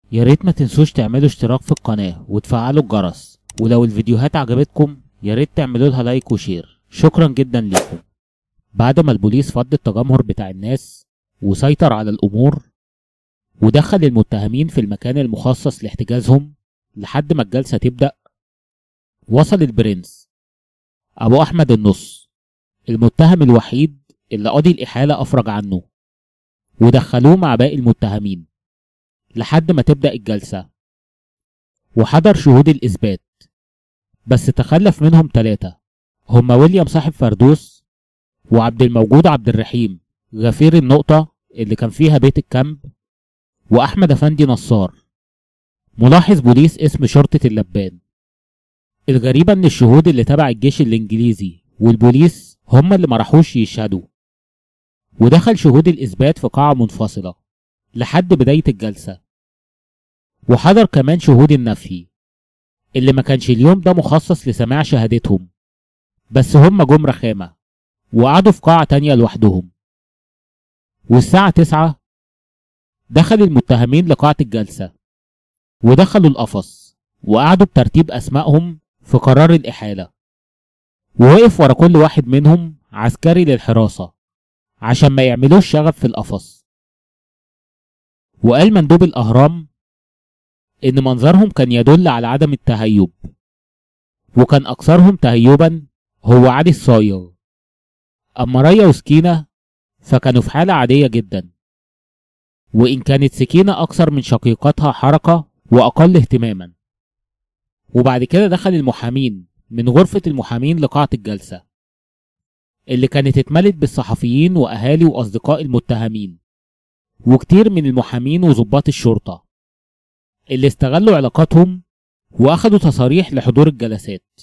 يا ريت ما تنسوش تعملوا اشتراك في القناة وتفعلوا الجرس، ولو الفيديوهات عجبتكم يا ريت تعملوا لها لايك وشير. شكرا جدا لكم. بعد ما البوليس فض التجمهر بتاع الناس وسيطر على الأمور ودخل المتهمين في المكان المخصص لاحتجازهم لحد ما الجلسة تبدأ، وصل البرنس أبو أحمد النص، المتهم الوحيد اللي قاضي الإحالة أفرج عنه، ودخلوه مع باقي المتهمين لحد ما تبدأ الجلسة. وحضر شهود الإثبات، بس تخلف منهم 3، هما ويليام صاحب فردوس، وعبد الموجود عبد الرحيم غفير النقطة اللي كان فيها بيت الكامب، وأحمد أفندي نصار ملاحظ بوليس اسم شرطة اللبان. الغريبة إن الشهود اللي تبع الجيش الإنجليزي والبوليس هما اللي مرحوش يشهدوا، ودخل شهود الإثبات في قاعة منفصلة لحد بداية الجلسة. وحضر كمان شهود النفي اللي ما كانش اليوم ده مخصص لسماع شهادتهم، بس هم جم رخامة وقعدوا في قاعة تانية لوحدهم. والساعة 9 دخل المتهمين لقاعة الجلسة، ودخلوا القفص وقعدوا بترتيب أسمائهم في قرار الإحالة، ووقف ورا كل واحد منهم عسكري للحراسة عشان ما يعملوش شغب في القفص. وقال مندوب الأهرام إن منظرهم كان يدل على عدم التهيب، وكان أكثرهم تهيبا هو علي الصايغ، أما ريا وسكينة فكانوا في حالة عادية جدا، وإن كانت سكينة أكثر من شقيقتها حركة وأقل اهتماما. وبعد كده دخل المحامين من غرفة المحامين لقاعة الجلسة اللي كانت اتملت بالصحفيين وأهالي وأصدقاء المتهمين، وكتير من المحامين وضباط الشرطة اللي استغلوا علاقاتهم وأخدوا تصاريح لحضور الجلسات.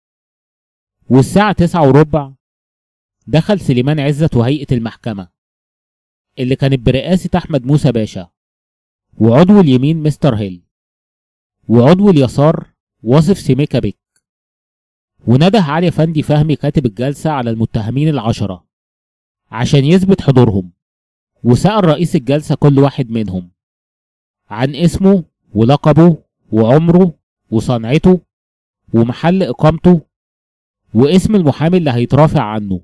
والساعة 9:15 دخل سليمان عزت وهيئة المحكمة اللي كانت برئاسة أحمد موسى باشا، وعضو اليمين مستر هيل، وعضو اليسار واصف سميكة بك. ونده علي فندي فهمي كاتب الجلسة على المتهمين ال10 عشان يثبت حضورهم، وسأل رئيس الجلسة كل واحد منهم عن اسمه ولقبه وعمره وصنعته ومحل إقامته واسم المحامي اللي هيترافع عنه.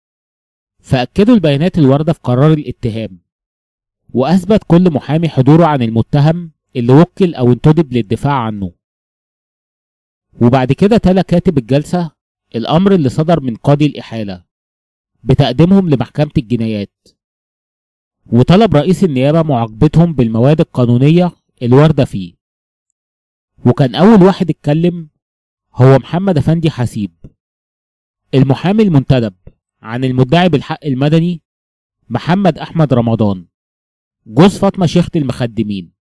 فأكدوا البيانات الواردة في قرار الاتهام، وأثبت كل محامي حضوره عن المتهم اللي وكل أو انتدب للدفاع عنه. وبعد كده تلا كاتب الجلسة الأمر اللي صدر من قاضي الإحالة بتقديمهم لمحكمة الجنايات، وطلب رئيس النيابة معاقبتهم بالمواد القانونية الواردة فيه. وكان أول واحد اتكلم هو محمد أفندي حسيب، المحامي المنتدب عن المدعي بالحق المدني محمد أحمد رمضان جوز فاطمة شيخة المخدمين،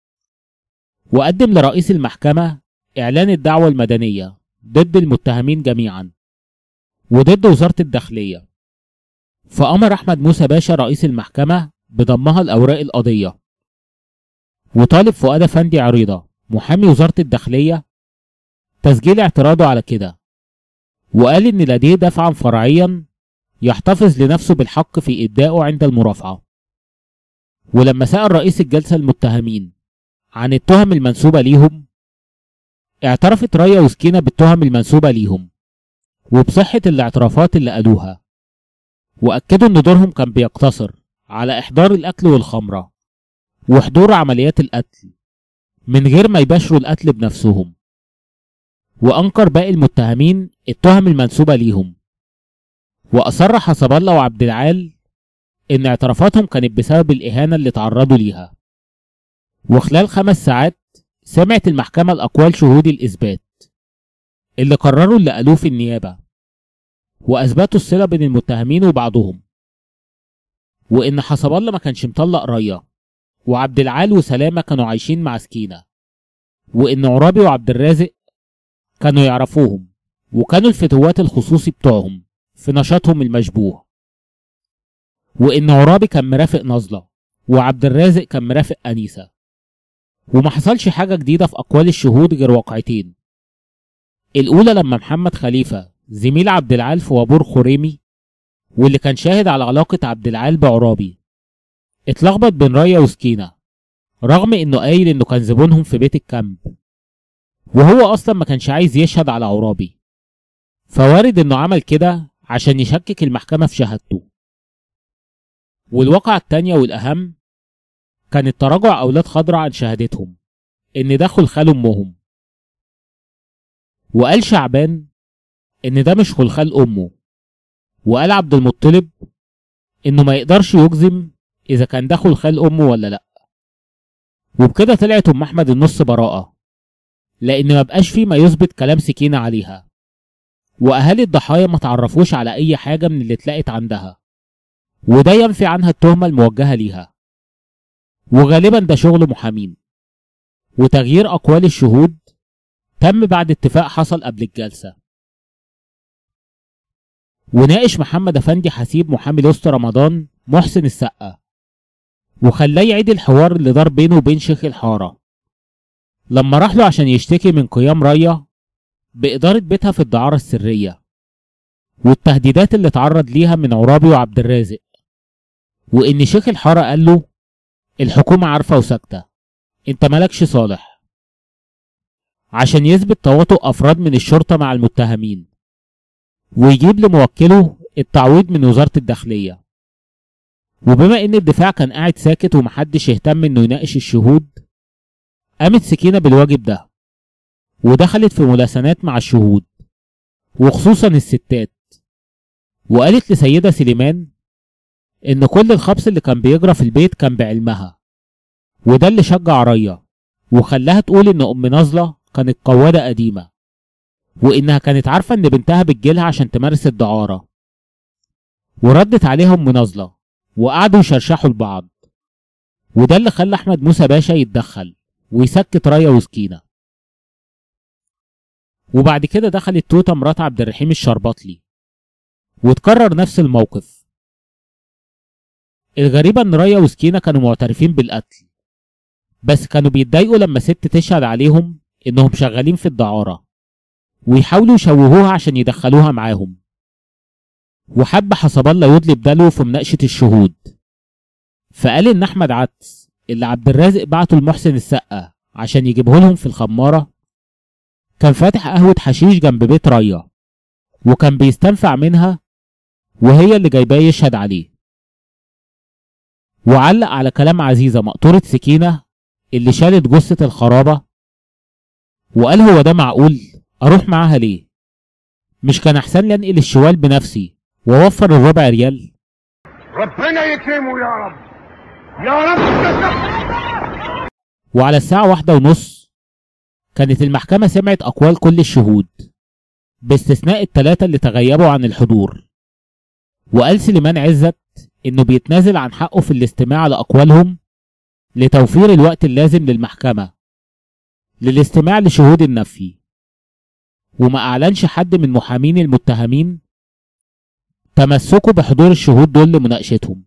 وقدم لرئيس المحكمة إعلان الدعوة المدنية ضد المتهمين جميعا وضد وزارة الداخلية. فأمر أحمد موسى باشا رئيس المحكمة بضمها الأوراق القضية، وطالب فؤاد أفندي عريضة محامي وزارة الداخلية تسجيل اعتراضه على كده، وقال إن لديه دفعا فرعيا يحتفظ لنفسه بالحق في إبدائه عند المرافعة. ولما سأل رئيس الجلسة المتهمين عن التهم المنسوبة ليهم، اعترفت ريا وسكينة بالتهم المنسوبة ليهم وبصحة الاعترافات اللي قالوها، وأكدوا إن دورهم كان بيقتصر على إحضار الأكل والخمرة وحضور عمليات القتل من غير ما يباشروا القتل بنفسهم. وأنكر باقي المتهمين التهم المنسوبة ليهم، وأصر حسب الله وعبد العال إن اعترافاتهم كانت بسبب الإهانة اللي تعرضوا ليها. وخلال 5 ساعات سمعت المحكمة الأقوال شهود الإثبات اللي قرروا اللي قالوه في النيابة، وأثبتوا الصلة بين المتهمين وبعضهم، وإن حسب الله ما كانش مطلق ريا، وعبد العال وسلامة كانوا عايشين مع سكينة، وإن عرابي وعبد الرازق كانوا يعرفوهم وكانوا الفتوات الخصوصي بتوعهم في نشاطهم المشبوه، وإن عرابي كان مرافق نظلة وعبد الرازق كان مرافق أنيسة. وما حصلش حاجة جديدة في أقوال الشهود غير واقعتين. الأولى لما محمد خليفة زميل عبد العال في وابور خريمي واللي كان شاهد على علاقة عبد العال بعرابي اتلخبط بين ريا وسكينة رغم انه قايل انه كان زبونهم في بيت الكامب، وهو اصلا ما كانش عايز يشهد على عرابي، فوارد انه عمل كده عشان يشكك المحكمة في شهادته. والواقعة التانية والأهم كانت تراجع أولاد خضرة عن شهادتهم إن ده خلخال أمهم. وقال شعبان إن ده مش خلخال أمه، وقال عبد المطلب إنه ما يقدرش يجزم إذا كان ده خلخال أمه ولا لأ. وبكده طلعت أم أحمد النص براءة، لأن ما بقاش فيه ما يثبت كلام سكينة عليها، وأهالي الضحايا ما تعرفوش على أي حاجة من اللي اتلقت عندها، وده ينفي عنها التهمة الموجهة ليها. وغالبا ده شغل محامين، وتغيير أقوال الشهود تم بعد اتفاق حصل قبل الجلسة. وناقش محمد أفندي حسيب محامي الأسطى رمضان محسن السقا، وخلاه يعيد الحوار اللي دار بينه وبين شيخ الحارة لما راح له عشان يشتكي من قيام ريا بإدارة بيتها في الدعارة السرية، والتهديدات اللي اتعرض ليها من عرابي وعبد الرازق، وإن شيخ الحارة قال له الحكومة عارفة وساكتة، انت مالكش صالح، عشان يثبت تواطؤ أفراد من الشرطة مع المتهمين، ويجيب لموكله التعويض من وزارة الداخلية. وبما ان الدفاع كان قاعد ساكت ومحدش يهتم انه يناقش الشهود، قامت سكينة بالواجب ده، ودخلت في ملاسنات مع الشهود وخصوصا الستات، وقالت لسيدة سليمان ان كل الخبث اللي كان بيجرى في البيت كان بعلمها، وده اللي شجع ريا وخلاها تقول ان ام نازلة كانت قوادة قديمة، وانها كانت عارفة ان بنتها بتجيلها عشان تمارس الدعارة. وردت عليها ام نازلة وقعدوا يشرشحوا لبعض، وده اللي خلى احمد موسى باشا يتدخل ويسكت ريا وسكينة. وبعد كده دخلت توته مرات عبد الرحيم الشربطلي، وتكرر نفس الموقف. الغريبة ان ريا وسكينة كانوا معترفين بالقتل، بس كانوا بيتضايقوا لما ست تشهد عليهم انهم شغالين في الدعارة، ويحاولوا يشوهوها عشان يدخلوها معاهم. وحب حسب الله يدلي بدلو في مناقشة الشهود، فقال ان احمد عدس اللي عبد الرازق بعته لمحسن السقا عشان يجيبه لهم في الخمارة كان فاتح قهوة حشيش جنب بيت ريا، وكان بيستنفع منها وهي اللي جايباه يشهد عليه. وعلق على كلام عزيزة مقطورة سكينة اللي شالت جثة الخرابة، وقال هو ده معقول اروح معاها ليه؟ مش كان احسن لي انقل الشوال بنفسي واوفر الربع ريال؟ ربنا يكرمه يا رب يا رب. وعلى الساعة 1:30 كانت المحكمة سمعت أقوال كل الشهود باستثناء ال3 اللي تغيبوا عن الحضور. وقال سليمان عزت إنه بيتنازل عن حقه في الاستماع لأقوالهم لتوفير الوقت اللازم للمحكمة للاستماع لشهود النفي، وما أعلنش حد من محامين المتهمين تمسكوا بحضور الشهود دول لمناقشتهم.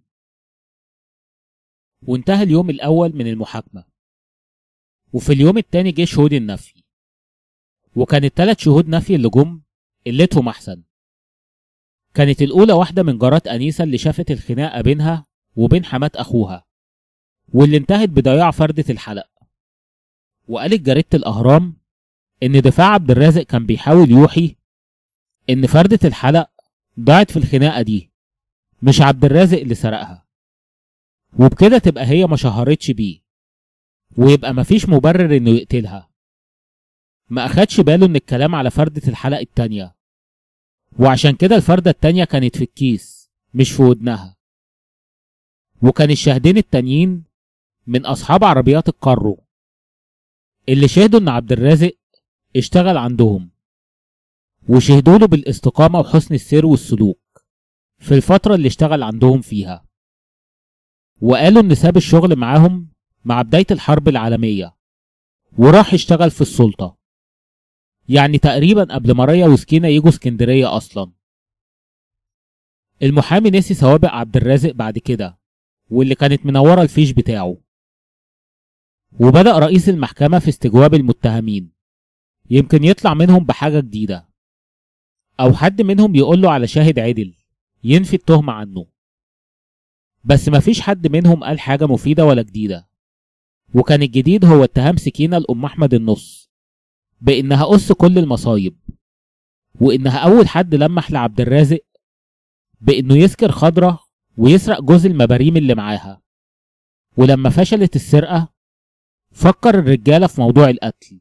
وانتهى اليوم الأول من المحاكمة، وفي اليوم التاني جه شهود النفي، وكان ال3 شهود نفي اللي جم قلتهم أحسن. كانت الأولى واحدة من جارات أنيسة اللي شافت الخناقة بينها وبين حمات أخوها، واللي انتهت بضياع فردة الحلق. وقالت جريدة الأهرام إن دفاع عبد الرازق كان بيحاول يوحي إن فردة الحلق ضاعت في الخناقة دي، مش عبد الرازق اللي سرقها، وبكده تبقى هي ما شهرتش بيه، ويبقى مفيش مبرر إنه يقتلها. ما أخدش باله إن الكلام على فردة الحلق التانية، وعشان كده الفردة التانية كانت في الكيس مش في ودنها. وكان الشاهدين التانيين من أصحاب عربيات الكارو اللي شهدوا إن عبد الرازق اشتغل عندهم، وشهدوا له بالاستقامة وحسن السير والسلوك في الفترة اللي اشتغل عندهم فيها. وقالوا إن ساب الشغل معاهم مع بداية الحرب العالمية وراح يشتغل في السلطة، يعني تقريبا قبل ما ريا وسكينة يجوا اسكندرية أصلا. المحامي نسي سوابق عبد الرازق بعد كده واللي كانت منورة الفيش بتاعه. وبدأ رئيس المحكمة في استجواب المتهمين، يمكن يطلع منهم بحاجة جديدة، أو حد منهم يقول له على شاهد عدل ينفي التهمة عنه. بس مفيش حد منهم قال حاجة مفيدة ولا جديدة، وكان الجديد هو اتهام سكينة لأم أحمد النص بإنها أس كل المصايب، وإنها أول حد لمح لعبد الرازق بإنه يسكر خضرة ويسرق جوز المباريم اللي معاها. ولما فشلت السرقة فكر الرجالة في موضوع القتل،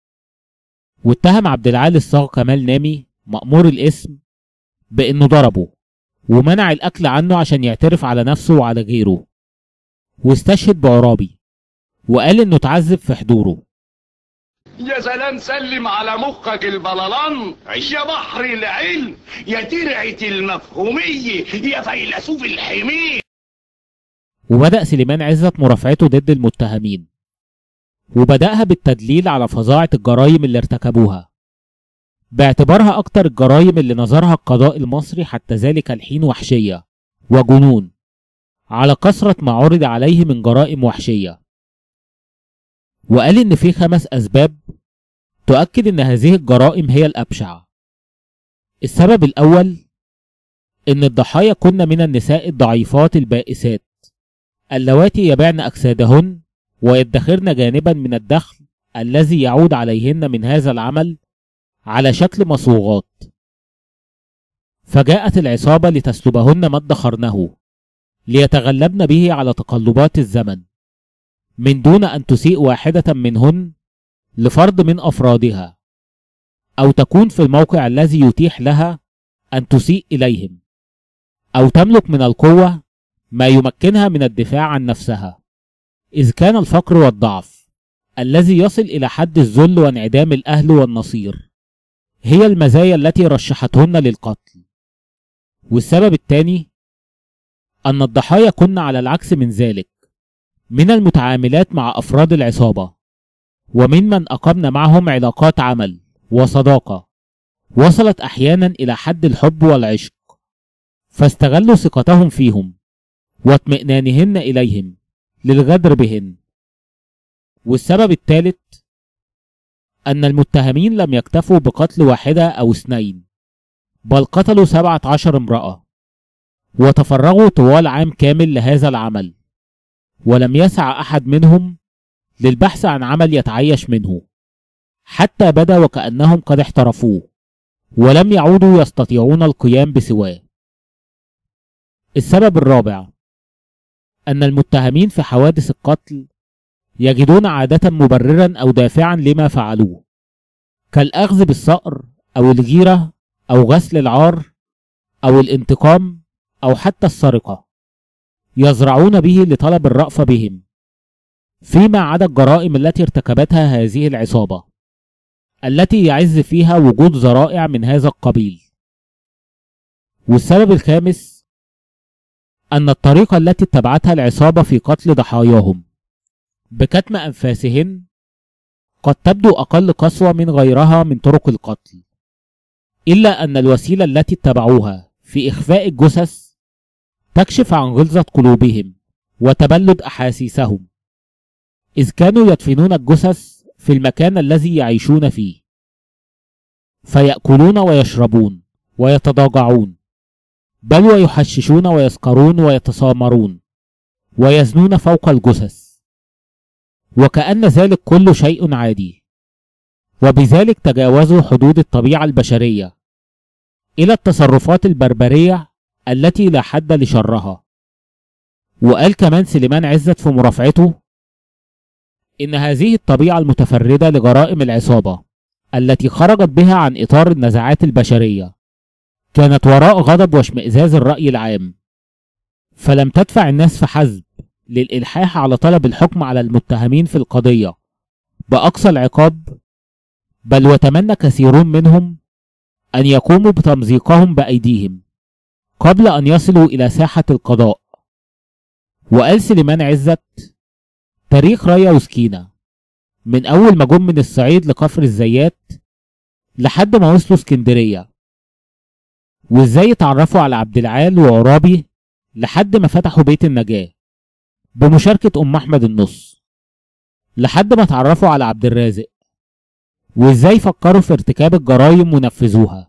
واتهم عبد العال الصاغ كمال نامي مأمور الاسم بإنه ضربه ومنع الأكل عنه عشان يعترف على نفسه وعلى غيره، واستشهد بعرابي وقال إنه اتعذب في حضوره. يا سلام، سلم على مخك البلالان يا بحر العلم، يا ترعة المفهومية، يا فيلسوف الحمير. وبدأ سليمان عزت مرافعته ضد المتهمين، وبدأها بالتدليل على فظاعة الجرائم اللي ارتكبوها، باعتبارها أكتر الجرائم اللي نظرها القضاء المصري حتى ذلك الحين وحشية وجنون، على كثرة ما عرض عليه من جرائم وحشية. وقال إن في 5 أسباب تؤكد إن هذه الجرائم هي الأبشع. السبب الأول إن الضحايا كن من النساء الضعيفات البائسات اللواتي يبعن أجسادهن ويدخرن جانبا من الدخل الذي يعود عليهن من هذا العمل على شكل مصوغات، فجاءت العصابة لتسلبهن ما ادخرنه ليتغلبن به على تقلبات الزمن، من دون أن تسيء واحدة منهن لفرد من أفرادها، أو تكون في الموقع الذي يتيح لها أن تسيء إليهم، أو تملك من القوة ما يمكنها من الدفاع عن نفسها، إذ كان الفقر والضعف الذي يصل إلى حد الذل وانعدام الأهل والنصير هي المزايا التي رشحتهن للقتل. والسبب الثاني أن الضحايا كن على العكس من ذلك من المتعاملات مع أفراد العصابة، وممن أقمن معهم علاقات عمل وصداقة وصلت أحيانا إلى حد الحب والعشق، فاستغلوا ثقتهم فيهم واطمئنانهن إليهم للغدر بهن. والسبب الثالث أن المتهمين لم يكتفوا بقتل 1 أو 2، بل قتلوا 17 امرأة، وتفرغوا طوال عام كامل لهذا العمل، ولم يسع أحد منهم للبحث عن عمل يتعيش منه، حتى بدا وكأنهم قد احترفوه ولم يعودوا يستطيعون القيام بسواه. السبب الرابع أن المتهمين في حوادث القتل يجدون عادة مبررا أو دافعا لما فعلوه، كالأخذ بالثأر أو الغيرة أو غسل العار أو الانتقام أو حتى السرقة، يزرعون به لطلب الرأفة بهم، فيما عدا الجرائم التي ارتكبتها هذه العصابة التي يعز فيها وجود ذرائع من هذا القبيل. والسبب الخامس أن الطريقة التي اتبعتها العصابة في قتل ضحاياهم بكتم أنفاسهن قد تبدو أقل قسوة من غيرها من طرق القتل، إلا أن الوسيلة التي اتبعوها في إخفاء الجثث تكشف عن غلظة قلوبهم وتبلد أحاسيسهم، إذ كانوا يدفنون الجثث في المكان الذي يعيشون فيه، فيأكلون ويشربون ويتضاجعون، بل ويحششون ويسكرون ويتسامرون ويزنون فوق الجثث، وكأن ذلك كل شيء عادي، وبذلك تجاوزوا حدود الطبيعة البشرية إلى التصرفات البربرية التي لا حد لشرها. وقال كمان سليمان عزت في مرافعته إن هذه الطبيعة المتفردة لجرائم العصابة التي خرجت بها عن إطار النزعات البشرية كانت وراء غضب واشمئزاز الرأي العام، فلم تدفع الناس فحسب للإلحاح على طلب الحكم على المتهمين في القضية بأقصى العقاب، بل وتمنى كثيرون منهم أن يقوموا بتمزيقهم بأيديهم قبل أن يصلوا إلى ساحة القضاء. وقال سليمان عزت تاريخ ريا وسكينة من أول ما جم من الصعيد لكفر الزيات لحد ما وصلوا اسكندرية، وإزاي اتعرفوا على عبد العال وعرابي لحد ما فتحوا بيت النجاة بمشاركة أم أحمد النص، لحد ما اتعرفوا على عبد الرازق، وإزاي فكروا في ارتكاب الجرائم ونفذوها،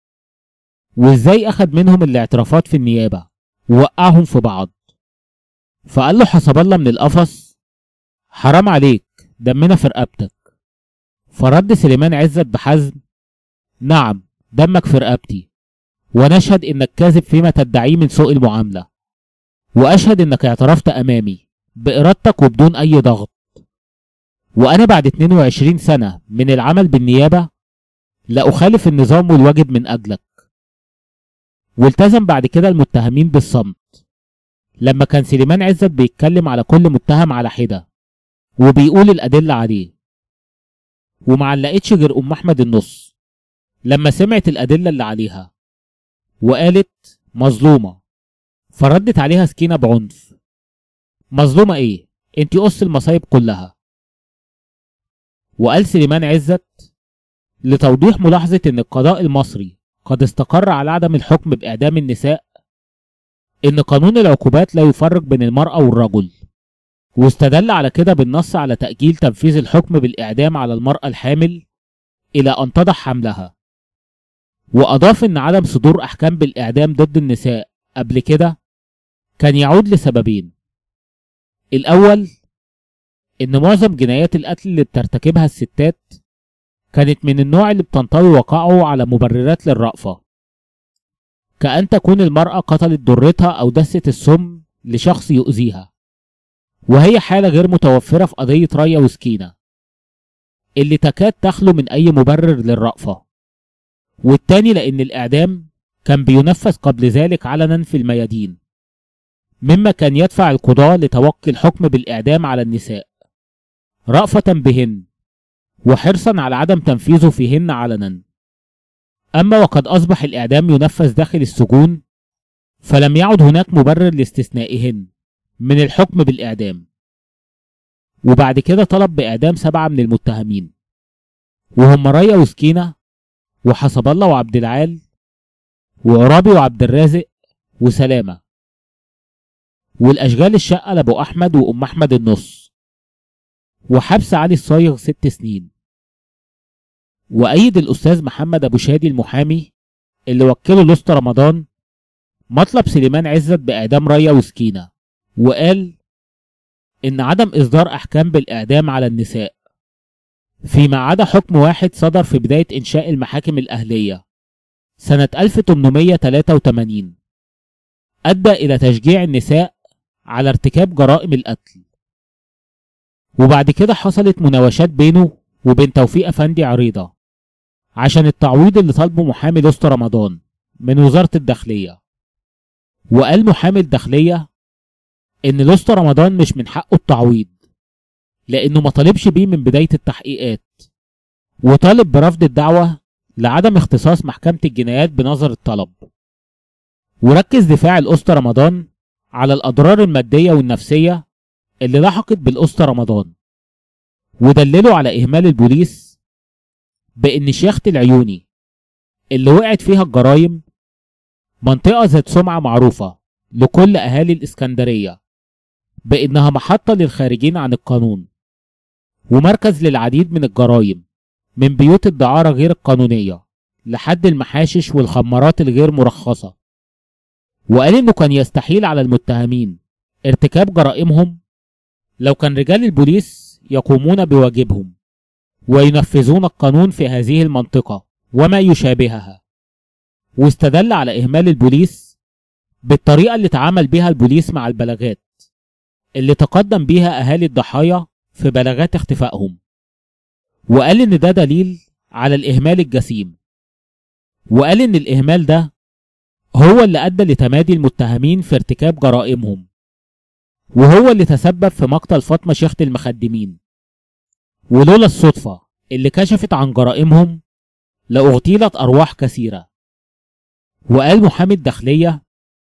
وإزاي أخد منهم الاعترافات في النيابة ووقعهم في بعض. فقال له حسب الله من القفص حرام عليك، دمنا في رقبتك. فرد سليمان عزت بحزم: نعم، دمك في رقبتي، ونشهد انك كاذب فيما تدعيه من سوء المعاملة، واشهد انك اعترفت امامي بارادتك وبدون اي ضغط، وانا بعد 22 سنة من العمل بالنيابة لا اخالف النظام والواجب من اجلك. والتزم بعد كده المتهمين بالصمت لما كان سليمان عزت بيتكلم على كل متهم على حدة وبيقول الادلة عليه، ومعلقتش غير ام احمد النص لما سمعت الادلة اللي عليها وقالت مظلومة. فردت عليها سكينة بعنف: مظلومة ايه؟ انتي قص المصايب كلها. وقال سليمان عزت: لتوضيح ملاحظة ان القضاء المصري قد استقر على عدم الحكم بإعدام النساء، ان قانون العقوبات لا يفرق بين المرأة والرجل، واستدل على كده بالنص على تأجيل تنفيذ الحكم بالإعدام على المرأة الحامل إلى أن تضع حملها. وأضاف ان عدم صدور أحكام بالإعدام ضد النساء قبل كده كان يعود لسببين: الأول ان معظم جنايات القتل اللي بترتكبها الستات كانت من النوع اللي بتنطوي وقعه على مبررات للرأفة، كأن تكون المرأة قتلت ضرتها أو دست السم لشخص يؤذيها، وهي حالة غير متوفرة في قضية ريا وسكينة اللي تكاد تخلو من أي مبرر للرأفة. والتاني لأن الإعدام كان بينفذ قبل ذلك علنا في الميادين، مما كان يدفع القضاة لتوقي الحكم بالإعدام على النساء رأفة بهن وحرصا على عدم تنفيذه فيهن علنا. أما وقد أصبح الإعدام ينفذ داخل السجون، فلم يعد هناك مبرر لاستثنائهن من الحكم بالإعدام. وبعد كده طلب بإعدام 7 من المتهمين، وهم ريا وسكينة وحسب الله وعبد العال وعرابي وعبد الرازق وسلامة، والأشغال الشقة لأبو أحمد وأم أحمد النص، وحبس علي الصايغ 6 سنين. وأيد الأستاذ محمد أبو شادي المحامي اللي وكله الأسطى رمضان مطلب سليمان عزت بإعدام ريا وسكينة، وقال إن عدم إصدار أحكام بالإعدام على النساء فيما عدا حكم واحد صدر في بداية إنشاء المحاكم الأهلية سنة 1883 أدى إلى تشجيع النساء على ارتكاب جرائم القتل. وبعد كده حصلت مناوشات بينه وبين توفيق أفندي عريضة عشان التعويض اللي طالبه محامي الأسطى رمضان من وزارة الداخلية. وقال محامي الداخلية إن الأسطى رمضان مش من حقه التعويض لأنه ما طالبش بيه من بداية التحقيقات، وطالب برفض الدعوة لعدم اختصاص محكمة الجنايات بنظر الطلب. وركز دفاع الأسطى رمضان على الأضرار المادية والنفسية اللي لحقت بالأسطى رمضان، ودللوا على إهمال البوليس بإن شيخة العيوني اللي وقعت فيها الجرايم منطقة ذات سمعة معروفة لكل أهالي الإسكندرية بإنها محطة للخارجين عن القانون ومركز للعديد من الجرايم، من بيوت الدعارة غير القانونية لحد المحاشش والخمارات الغير مرخصة. وقال إنه كان يستحيل على المتهمين ارتكاب جرائمهم لو كان رجال البوليس يقومون بواجبهم وينفذون القانون في هذه المنطقة وما يشابهها. واستدل على إهمال البوليس بالطريقة اللي تعامل بها البوليس مع البلاغات اللي تقدم بيها أهالي الضحايا في بلاغات اختفائهم، وقال إن ده دليل على الإهمال الجسيم. وقال إن الإهمال ده هو اللي أدى لتمادي المتهمين في ارتكاب جرائمهم، وهو اللي تسبب في مقتل فاطمة شيخة المخدمين. ولولا الصدفة اللي كشفت عن جرائمهم لأغتيلت أرواح كثيرة. وقال محامي الداخلية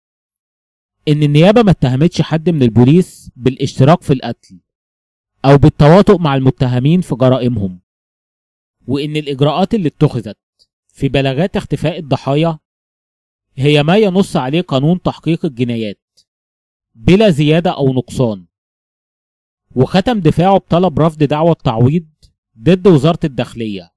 إن النيابة ما اتهمتش حد من البوليس بالاشتراك في القتل أو بالتواطؤ مع المتهمين في جرائمهم، وإن الإجراءات اللي اتخذت في بلاغات اختفاء الضحايا هي ما ينص عليه قانون تحقيق الجنايات بلا زيادة أو نقصان. وختم دفاعه بطلب رفض دعوى التعويض ضد وزارة الداخلية.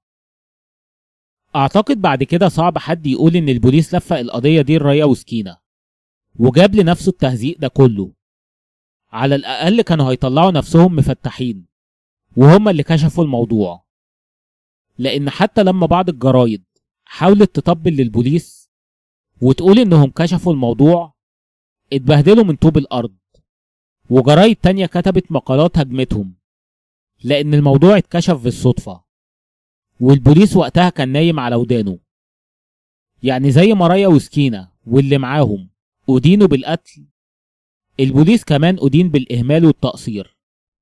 أعتقد بعد كده صعب حد يقول إن البوليس لفق القضية دي لريا وسكينة وجاب لنفسه التهزيق ده كله على الأقل كانوا هيطلعوا نفسهم مفتحين وهم اللي كشفوا الموضوع، لأن حتى لما بعض الجرايد حاولت تطبل للبوليس وتقول إنهم كشفوا الموضوع، اتبهدلوا من طوب الأرض، وجرايد تانية كتبت مقالات هجمتهم لأن الموضوع اتكشف بالصدفة، والبوليس وقتها كان نايم على ودانه. يعني زي ما ريا وسكينة واللي معاهم أدينوا بالقتل، البوليس كمان أدين بالإهمال والتقصير.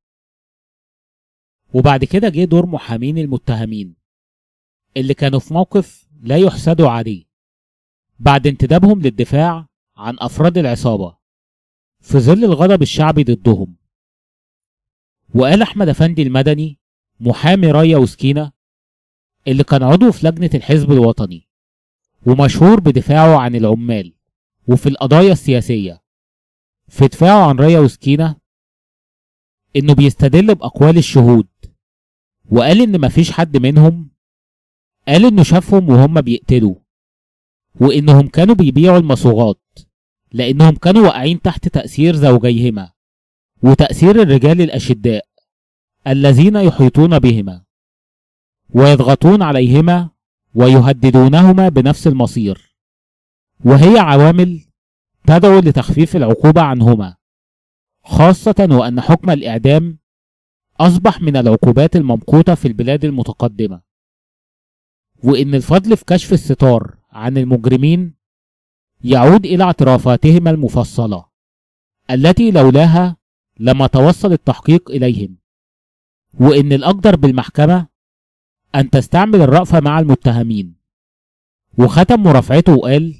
وبعد كده جه دور محامين المتهمين اللي كانوا في موقف لا يحسدوا عليه بعد انتدابهم للدفاع عن أفراد العصابة في ظل الغضب الشعبي ضدهم. وقال أحمد أفندي المدني محامي ريا وسكينة اللي كان عضو في لجنة الحزب الوطني ومشهور بدفاعه عن العمال وفي القضايا السياسية، في دفاعه عن ريا وسكينة إنه بيستدل بأقوال الشهود، وقال إن مفيش حد منهم قال إنه شافهم وهم بيقتلوا، وإنهم كانوا بيبيعوا المصوغات لأنهم كانوا واقعين تحت تأثير زوجيهما وتأثير الرجال الأشداء الذين يحيطون بهما ويضغطون عليهما ويهددونهما بنفس المصير، وهي عوامل تدعو لتخفيف العقوبة عنهما، خاصة وأن حكم الإعدام أصبح من العقوبات الممقوتة في البلاد المتقدمة، وإن الفضل في كشف الستار عن المجرمين يعود إلى اعترافاتهما المفصلة التي لولاها لما توصل التحقيق إليهم، وإن الأقدر بالمحكمة أن تستعمل الرأفة مع المتهمين. وختم مرافعته وقال: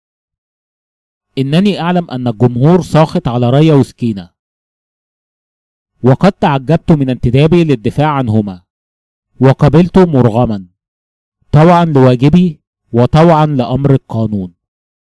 إنني أعلم أن الجمهور ساخط على ريا وسكينة، وقد تعجبت من انتدابي للدفاع عنهما وقبلت مرغما طوعا لواجبي وطوعا لأمر القانون.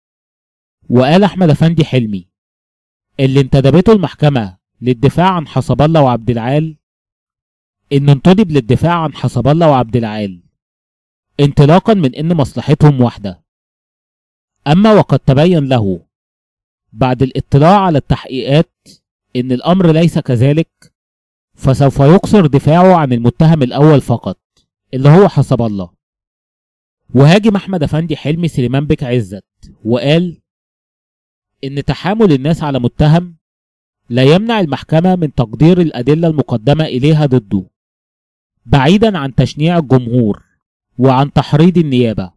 وقال أحمد أفندي حلمي اللي انتدبته المحكمة للدفاع عن حسب الله وعبد العال إنه انتدب للدفاع عن حسب الله وعبد العال انطلاقا من إن مصلحتهم واحدة، أما وقد تبين له بعد الاطلاع على التحقيقات إن الأمر ليس كذلك، فسوف يقصر دفاعه عن المتهم الأول فقط اللي هو حسب الله. وهاجم أحمد أفندي حلمي سليمان بك عزت وقال إن تحامل الناس على متهم لا يمنع المحكمة من تقدير الأدلة المقدمة إليها ضده، بعيدا عن تشنيع الجمهور وعن تحريض النيابة.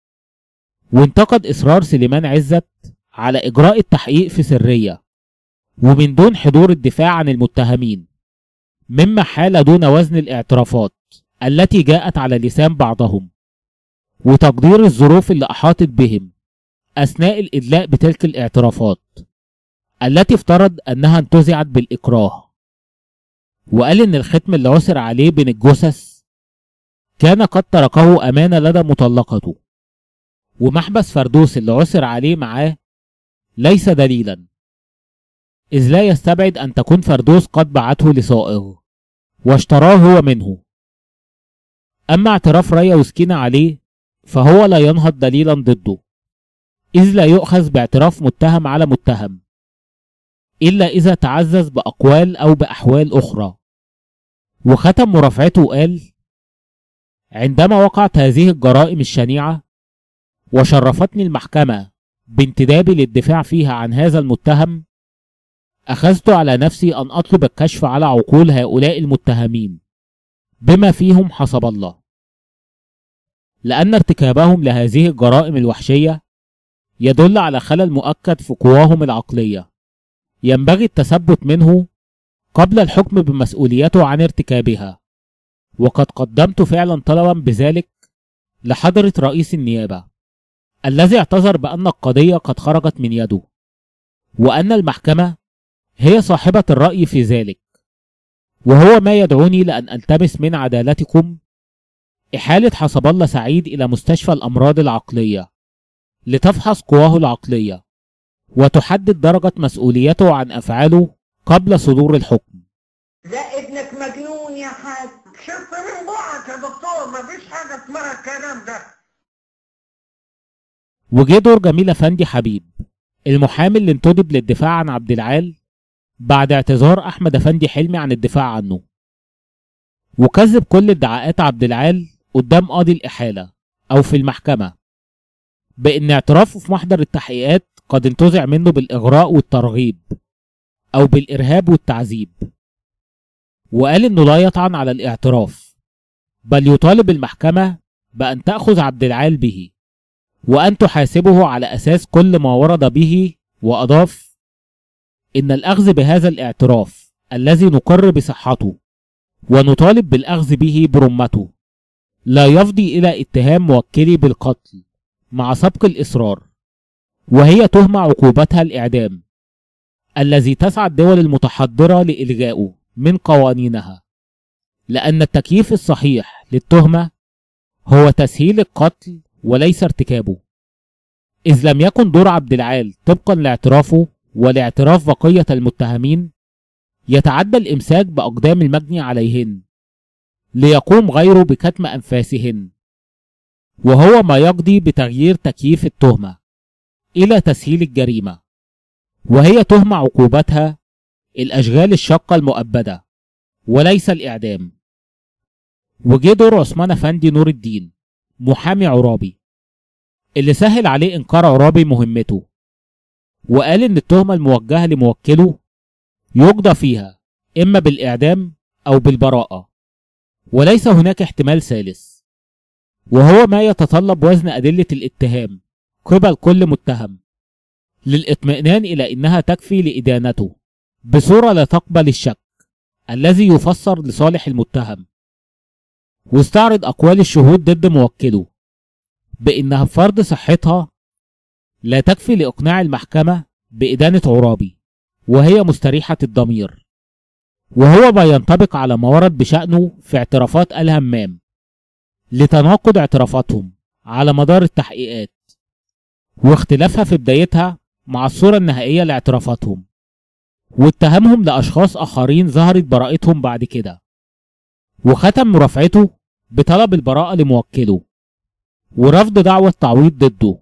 وانتقد إصرار سليمان عزت على إجراء التحقيق في سرية ومن دون حضور الدفاع عن المتهمين، مما حال دون وزن الاعترافات التي جاءت على لسان بعضهم وتقدير الظروف اللي أحاطت بهم أثناء الإدلاء بتلك الاعترافات التي افترض أنها انتزعت بالإكراه. وقال إن الختم اللي عثر عليه بين الجثث كان قد تركه أمانة لدى مطلقته، ومحبس فردوس اللي عثر عليه معاه ليس دليلا، إذ لا يستبعد أن تكون فردوس قد بعته لصائغ واشتراه هو منه. أما اعتراف ريا وسكينة عليه فهو لا ينهض دليلا ضده، إذ لا يؤخذ باعتراف متهم على متهم إلا إذا تعزز بأقوال أو بأحوال أخرى. وختم مرافعته وقال: عندما وقعت هذه الجرائم الشنيعة وشرفتني المحكمة بانتدابي للدفاع فيها عن هذا المتهم، أخذت على نفسي أن أطلب الكشف على عقول هؤلاء المتهمين بما فيهم حسب الله، لأن ارتكابهم لهذه الجرائم الوحشية يدل على خلل مؤكد في قواهم العقلية ينبغي التثبت منه قبل الحكم بمسؤوليته عن ارتكابها. وقد قدمت فعلا طلبا بذلك لحضرة رئيس النيابة الذي اعتذر بأن القضية قد خرجت من يده، وأن المحكمة هي صاحبة الرأي في ذلك، وهو ما يدعوني لأن ألتمس من عدالتكم إحالة حسب الله سعيد إلى مستشفى الأمراض العقلية لتفحص قواه العقلية وتحدد درجة مسؤوليته عن أفعاله قبل صدور الحكم. لا ابنك مجنون يا حاج. شفت من بقك يا دكتور، مفيش حاجة اسمها الكلام ده. وجه دور جميل أفندي حبيب المحامي اللي انتدب للدفاع عن عبد العال بعد اعتذار أحمد أفندي حلمي عن الدفاع عنه، وكذب كل ادعاءات عبد العال قدام قاضي الإحالة أو في المحكمة بأن اعترافه في محضر التحقيقات قد انتزع منه بالإغراء والترغيب أو بالإرهاب والتعذيب، وقال إنه لا يطعن على الاعتراف بل يطالب المحكمة بأن تأخذ عبد العال به وأن تحاسبه على أساس كل ما ورد به، وأضاف إن الأخذ بهذا الاعتراف الذي نقر بصحته ونطالب بالأخذ به برمته لا يفضي إلى اتهام موكلي بالقتل مع سبق الإصرار، وهي تهمة عقوبتها الإعدام الذي تسعى الدول المتحضرة لإلغائه من قوانينها، لأن التكييف الصحيح للتهمة هو تسهيل القتل وليس ارتكابه، إذ لم يكن دور عبد العال طبقا لاعترافه ولاعتراف بقية المتهمين يتعدى الإمساك بأقدام المجني عليهن ليقوم غيره بكتم أنفاسهن، وهو ما يقضي بتغيير تكييف التهمة إلى تسهيل الجريمة، وهي تهمة عقوبتها الأشغال الشاقة المؤبدة وليس الإعدام. وجه دور عثمان أفندي نور الدين محامي عرابي اللي سهل عليه إنكار عرابي مهمته، وقال إن التهمة الموجهة لموكله يقضى فيها إما بالإعدام أو بالبراءة، وليس هناك احتمال ثالث، وهو ما يتطلب وزن أدلة الاتهام قبل كل متهم للإطمئنان إلى إنها تكفي لإدانته بصورة لا تقبل الشك الذي يفسر لصالح المتهم، واستعرض أقوال الشهود ضد موكله بإنها بفرض صحتها لا تكفي لإقناع المحكمة بإدانة عرابي وهي مستريحة الضمير، وهو ما ينطبق على ما ورد بشأنه في اعترافات آل همام لتناقض اعترافاتهم على مدار التحقيقات واختلافها في بدايتها مع الصورة النهائية لاعترافاتهم، واتهامهم لأشخاص آخرين ظهرت براءتهم بعد كده، وختم مرافعته بطلب البراءة لموكله ورفض دعوة تعويض ضده.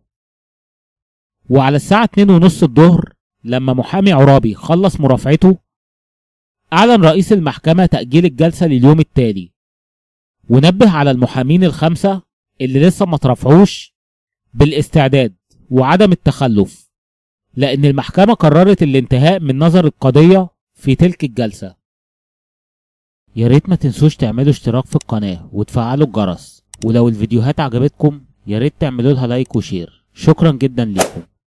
وعلى الساعة 2:30 الظهر لما محامي عرابي خلص مرافعته أعلن رئيس المحكمة تأجيل الجلسة لليوم التالي، ونبه على المحامين الخمسة اللي لسه ما ترافعوش بالاستعداد وعدم التخلف، لأن المحكمة قررت الانتهاء من نظر القضية في تلك الجلسة. يا ريت ما تنسوش تعملوا اشتراك في القناة وتفعلوا الجرس، ولو الفيديوهات عجبتكم يا ريت تعملوا لها لايك وشير. شكرا جدا لكم.